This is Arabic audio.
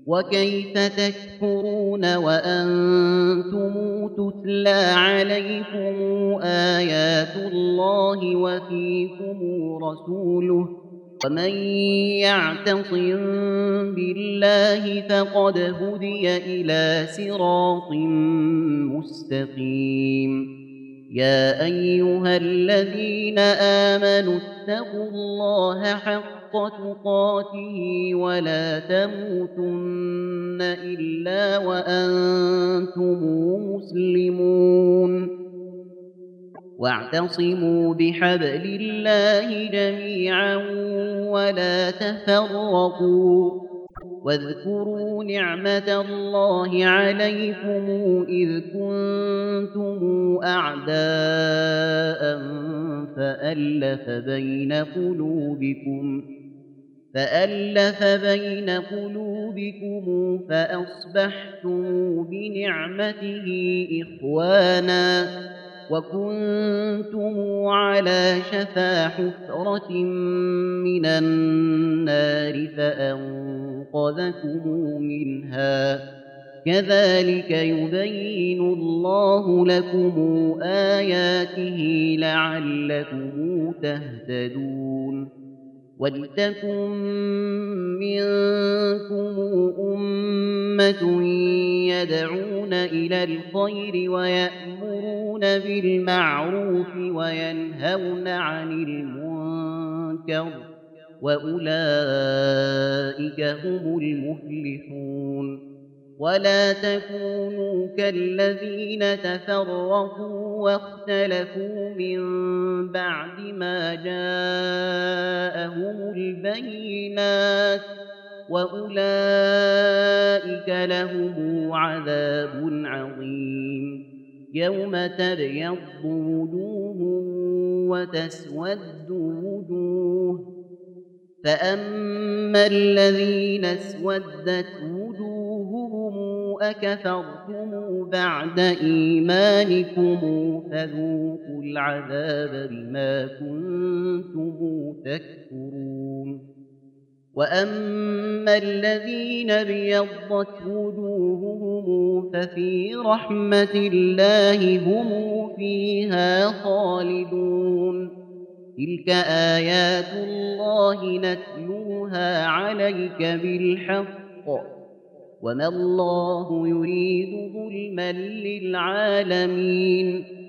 وكيف تكفرون وأنتم تتلى عليكم آيات الله وفيكم رسوله ومن يعتصم بالله فقد هدي إلى صراط مستقيم يا أيها الذين آمنوا اتقوا الله حق تقاته ولا تموتن إلا وأنتم مسلمون واعتصموا بحبل الله جميعا ولا تفرقوا واذكروا نعمة الله عليكم إذ كنتم أعداء فألف بين قلوبكم فأصبحتم بنعمته إخوانا وكنتم على شفا حفرة من النار فأنقذكم منها كذلك يبين الله لكم آياته لعلكم تهتدون ولتكن منكم أمة يدعون إلى الخير ويأمرون بالمعروف وينهون عن المنكر وأولئك هم المفلحون ولا تكونوا كالذين تفرقوا واختلفوا من بعد ما جاءهم البينات وأولئك لهم عذاب عظيم يوم تبيض وجوه وتسود وجوه فأما الذين اسودت وجوههم أكفرتم بعد إيمانكم فذوقوا العذاب بما كنتم تكفرون وأما الذين ابيضت وجوههم ففي رحمة الله هم فيها خالدون تلك آيات الله نتلوها عليك بالحق وما الله يريد ظلما للعالمين